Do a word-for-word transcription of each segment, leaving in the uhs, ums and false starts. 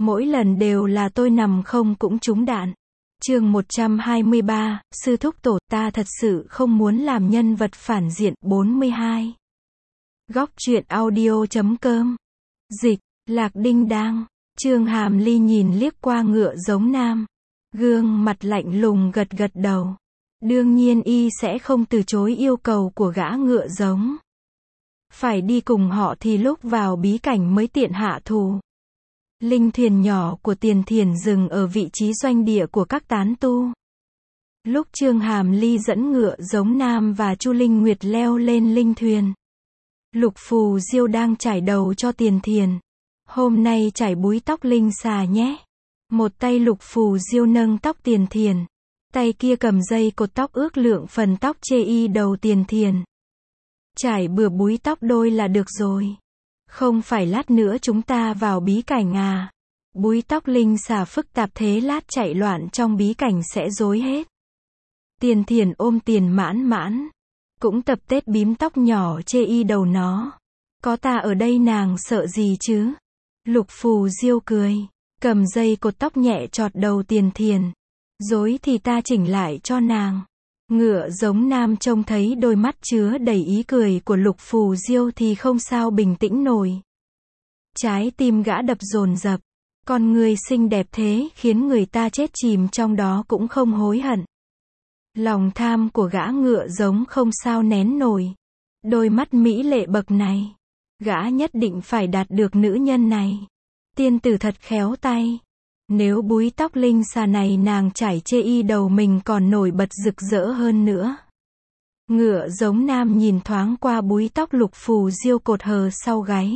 Mỗi lần đều là tôi nằm không cũng trúng đạn. Chương một trăm hai mươi ba, sư thúc tổ, ta thật sự không muốn làm nhân vật phản diện. bốn mươi hai. Góc truyện audio chấm com. Dịch, Lạc Đinh Đang. Trương Hàm Ly nhìn liếc qua Ngựa Giống Nam. Gương mặt lạnh lùng gật gật đầu. Đương nhiên y sẽ không từ chối yêu cầu của gã ngựa giống. Phải đi cùng họ thì lúc vào bí cảnh mới tiện hạ thủ. Linh thuyền nhỏ của Tiền Thiền dừng ở vị trí doanh địa của các tán tu. Lúc Trương Hàm Ly dẫn Ngựa Giống Nam và Chu Linh Nguyệt leo lên linh thuyền, Lục Phù Diêu đang chải đầu cho Tiền Thiền. Hôm nay chải búi tóc linh xà nhé. Một tay Lục Phù Diêu nâng tóc Tiền Thiền, tay kia cầm dây cột tóc ước lượng phần tóc chê y đầu Tiền Thiền. Chải bừa búi tóc đôi là được rồi. Không phải lát nữa chúng ta vào bí cảnh à? Búi tóc linh xà phức tạp thế lát chạy loạn trong bí cảnh sẽ rối hết. Tiền Thiền ôm Tiền Mãn Mãn, cũng tập tết bím tóc nhỏ chê y đầu nó. Có ta ở đây nàng sợ gì chứ? Lục Phù Diêu cười, cầm dây cột tóc nhẹ chọt đầu Tiền Thiền. Rối thì ta chỉnh lại cho nàng. Ngựa Giống Nam trông thấy đôi mắt chứa đầy ý cười của Lục Phù Diêu thì không sao bình tĩnh nổi. Trái tim gã đập dồn dập. Con người xinh đẹp thế khiến người ta chết chìm trong đó cũng không hối hận. Lòng tham của gã ngựa giống không sao nén nổi. Đôi mắt mỹ lệ bậc này, gã nhất định phải đạt được nữ nhân này. Tiên tử thật khéo tay. Nếu búi tóc linh xà này nàng chải chê y đầu mình còn nổi bật rực rỡ hơn nữa. Ngựa Giống Nam nhìn thoáng qua búi tóc Lục Phù Diêu cột hờ sau gáy.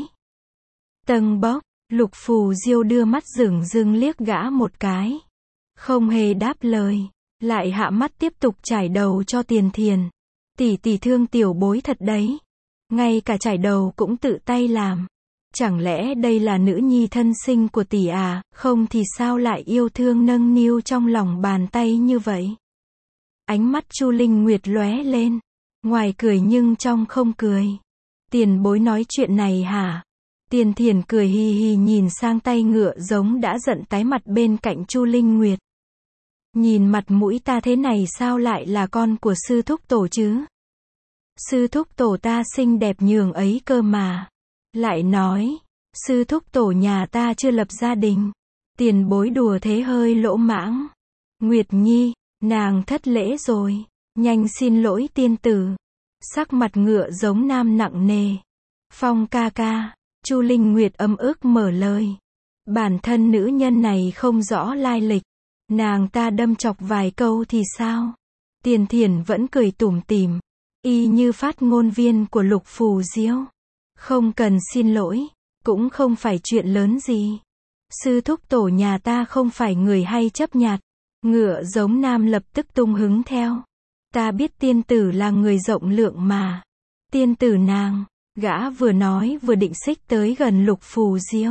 Tâng bốc, Lục Phù Diêu đưa mắt dửng dưng liếc gã một cái. Không hề đáp lời, lại hạ mắt tiếp tục chải đầu cho Tiền Thiền. Tỷ tỷ thương tiểu bối thật đấy. Ngay cả chải đầu cũng tự tay làm. Chẳng lẽ đây là nữ nhi thân sinh của tỷ à, không thì sao lại yêu thương nâng niu trong lòng bàn tay như vậy? Ánh mắt Chu Linh Nguyệt lóe lên, ngoài cười nhưng trong không cười. Tiền bối nói chuyện này hả? Tiền Thiền cười hì hì nhìn sang tay Ngựa Giống đã giận tái mặt bên cạnh Chu Linh Nguyệt. Nhìn mặt mũi ta thế này sao lại là con của sư thúc tổ chứ? Sư thúc tổ ta xinh đẹp nhường ấy cơ mà. Lại nói, sư thúc tổ nhà ta chưa lập gia đình. Tiền bối đùa thế hơi lỗ mãng. Nguyệt Nhi, nàng thất lễ rồi. Nhanh xin lỗi tiên tử. Sắc mặt Ngựa Giống Nam nặng nề. Phong ca ca, Chu Linh Nguyệt ấm ức mở lời. Bản thân nữ nhân này không rõ lai lịch. Nàng ta đâm chọc vài câu thì sao? Tiền Thiền vẫn cười tủm tỉm, y như phát ngôn viên của Lục Phù Diêu. Không cần xin lỗi, cũng không phải chuyện lớn gì. Sư thúc tổ nhà ta không phải người hay chấp nhặt. Ngựa Giống Nam lập tức tung hứng theo. Ta biết tiên tử là người rộng lượng mà. Tiên tử nàng, gã vừa nói vừa định xích tới gần Lục Phù Diêu.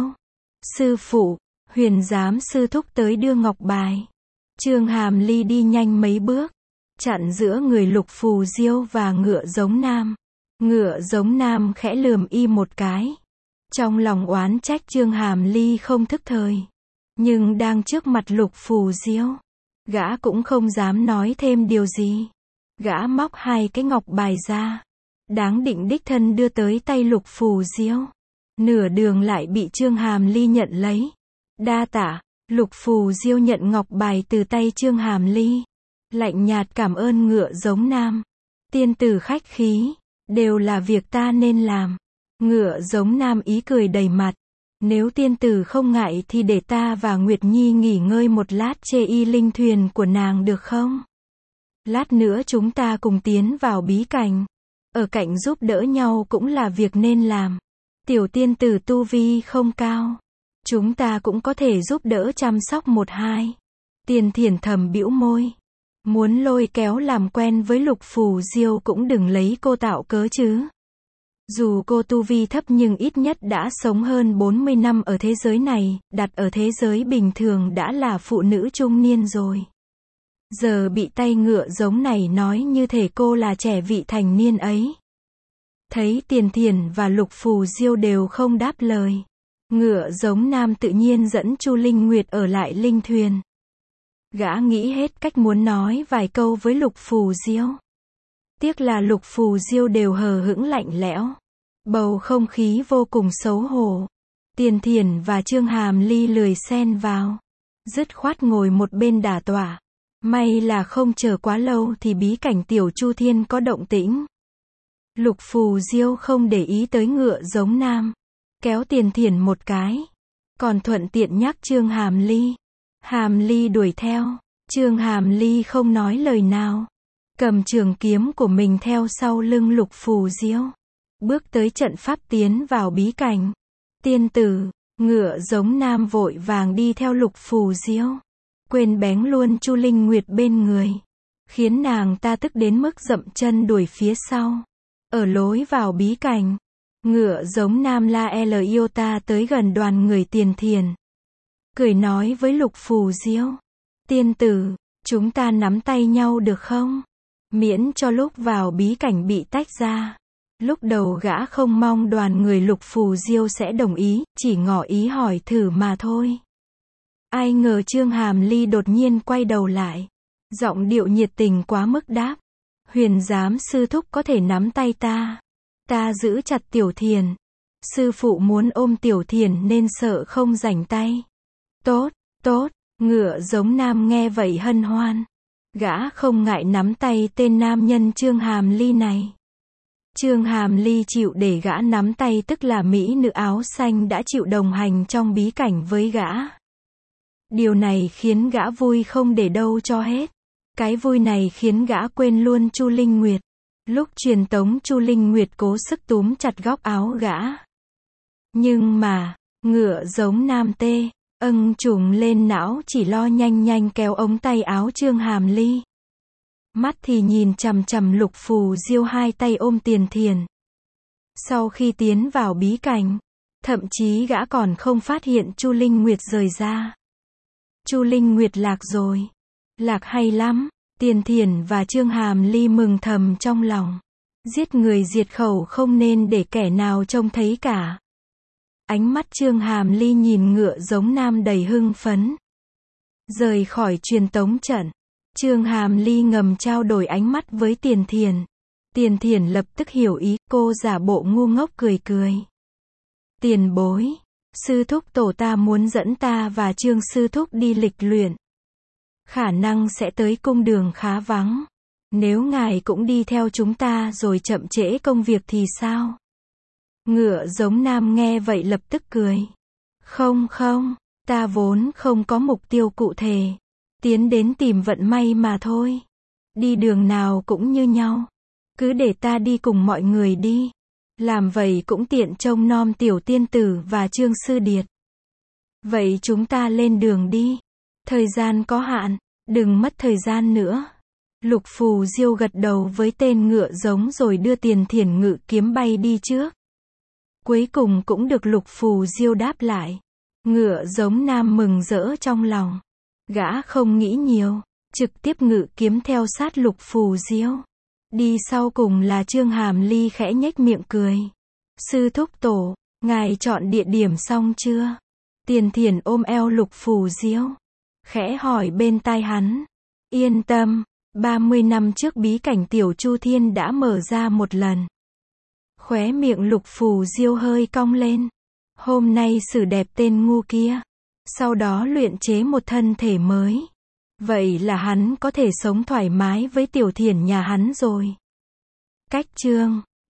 Sư phụ, Huyền giám sư thúc tới đưa ngọc bài. Trương Hàm Ly đi nhanh mấy bước, chặn giữa người Lục Phù Diêu và Ngựa Giống Nam. Ngựa Giống Nam khẽ lườm y một cái. Trong lòng oán trách Trương Hàm Ly không thức thời. Nhưng đang trước mặt Lục Phù Diêu, gã cũng không dám nói thêm điều gì. Gã móc hai cái ngọc bài ra, đáng định đích thân đưa tới tay Lục Phù Diêu. Nửa đường lại bị Trương Hàm Ly nhận lấy. Đa tạ. Lục Phù Diêu nhận ngọc bài từ tay Trương Hàm Ly. Lạnh nhạt cảm ơn Ngựa Giống Nam. Tiên tử khách khí. Đều là việc ta nên làm. Ngựa Giống Nam ý cười đầy mặt. Nếu tiên tử không ngại thì để ta và Nguyệt Nhi nghỉ ngơi một lát chê y linh thuyền của nàng được không? Lát nữa chúng ta cùng tiến vào bí cảnh. Ở cạnh giúp đỡ nhau cũng là việc nên làm. Tiểu tiên tử tu vi không cao. Chúng ta cũng có thể giúp đỡ chăm sóc một hai. Tiền Thiền thầm bĩu môi. Muốn lôi kéo làm quen với Lục Phù Diêu cũng đừng lấy cô tạo cớ chứ. Dù cô tu vi thấp nhưng ít nhất đã sống hơn bốn mươi năm ở thế giới này, đặt ở thế giới bình thường đã là phụ nữ trung niên rồi. Giờ bị tay Ngựa Giống này nói như thể cô là trẻ vị thành niên ấy. Thấy Tiền Thiền và Lục Phù Diêu đều không đáp lời. Ngựa Giống Nam tự nhiên dẫn Chu Linh Nguyệt ở lại linh thuyền. Gã nghĩ hết cách muốn nói vài câu với Lục Phù Diêu. Tiếc là Lục Phù Diêu đều hờ hững lạnh lẽo. Bầu không khí vô cùng xấu hổ. Tiền Thiển và Trương Hàm Ly lười xen vào. Dứt khoát ngồi một bên đả tọa. May là không chờ quá lâu thì bí cảnh Tiểu Chu Thiên có động tĩnh. Lục Phù Diêu không để ý tới Ngựa Giống Nam. Kéo Tiền Thiển một cái. Còn thuận tiện nhắc Trương Hàm Ly. Hàm Ly đuổi theo. Trương Hàm Ly không nói lời nào. Cầm trường kiếm của mình theo sau lưng Lục Phù Diêu. Bước tới trận pháp tiến vào bí cảnh. Tiên tử, Ngựa Giống Nam vội vàng đi theo Lục Phù Diêu. Quên bén luôn Chu Linh Nguyệt bên người. Khiến nàng ta tức đến mức dậm chân đuổi phía sau. Ở lối vào bí cảnh. Ngựa Giống Nam la L Iota tới gần đoàn người Tiền Thiền. Cười nói với Lục Phù Diêu. Tiên tử, chúng ta nắm tay nhau được không? Miễn cho lúc vào bí cảnh bị tách ra. Lúc đầu gã không mong đoàn người Lục Phù Diêu sẽ đồng ý, chỉ ngỏ ý hỏi thử mà thôi. Ai ngờ Trương Hàm Ly đột nhiên quay đầu lại. Giọng điệu nhiệt tình quá mức đáp. Huyền giám sư thúc có thể nắm tay ta. Ta giữ chặt Tiểu Thiền. Sư phụ muốn ôm Tiểu Thiền nên sợ không rảnh tay. Tốt, tốt, Ngựa Giống Nam nghe vậy hân hoan. Gã không ngại nắm tay tên nam nhân Trương Hàm Ly này. Trương Hàm Ly chịu để gã nắm tay tức là mỹ nữ áo xanh đã chịu đồng hành trong bí cảnh với gã. Điều này khiến gã vui không để đâu cho hết. Cái vui này khiến gã quên luôn Chu Linh Nguyệt. Lúc truyền tống Chu Linh Nguyệt cố sức túm chặt góc áo gã. Nhưng mà, Ngựa Giống Nam tê, âng trùng lên não chỉ lo nhanh nhanh kéo ống tay áo Trương Hàm Ly. Mắt thì nhìn chằm chằm Lục Phù Diêu hai tay ôm Tiền Thiền. Sau khi tiến vào bí cảnh, thậm chí gã còn không phát hiện Chu Linh Nguyệt rời ra. Chu Linh Nguyệt lạc rồi. Lạc hay lắm. Tiền Thiền và Trương Hàm Ly mừng thầm trong lòng. Giết người diệt khẩu không nên để kẻ nào trông thấy cả. Ánh mắt Trương Hàm Ly nhìn Ngựa Giống Nam đầy hưng phấn. Rời khỏi truyền tống trận. Trương Hàm Ly ngầm trao đổi ánh mắt với Tiền Thiền. Tiền Thiền lập tức hiểu ý, cô giả bộ ngu ngốc cười cười. Tiền bối, sư thúc tổ ta muốn dẫn ta và Trương sư thúc đi lịch luyện. Khả năng sẽ tới cung đường khá vắng. Nếu ngài cũng đi theo chúng ta rồi chậm trễ công việc thì sao? Ngựa Giống Nam nghe vậy lập tức cười. Không không, ta vốn không có mục tiêu cụ thể. Tiến đến tìm vận may mà thôi. Đi đường nào cũng như nhau. Cứ để ta đi cùng mọi người đi. Làm vậy cũng tiện trông nom Tiểu tiên tử và Trương sư điệt. Vậy chúng ta lên đường đi. Thời gian có hạn, đừng mất thời gian nữa. Lục Phù Diêu gật đầu với tên Ngựa Giống rồi đưa Tiền Thiền ngự kiếm bay đi trước. Cuối cùng cũng được Lục Phù Diêu đáp lại. Ngựa Giống Nam mừng rỡ trong lòng. Gã không nghĩ nhiều, trực tiếp ngự kiếm theo sát Lục Phù Diêu. Đi sau cùng là Trương Hàm Ly khẽ nhếch miệng cười. Sư thúc tổ, ngài chọn địa điểm xong chưa? Tiền Thiền ôm eo Lục Phù Diêu. Khẽ hỏi bên tai hắn. Yên tâm, ba mươi năm trước bí cảnh Tiểu Chu Thiên đã mở ra một lần. Khóe miệng Lục Phù Diêu hơi cong lên. Hôm nay xử đẹp tên ngu kia. Sau đó luyện chế một thân thể mới. Vậy là hắn có thể sống thoải mái với Tiểu Thiền nhà hắn rồi. Cách chương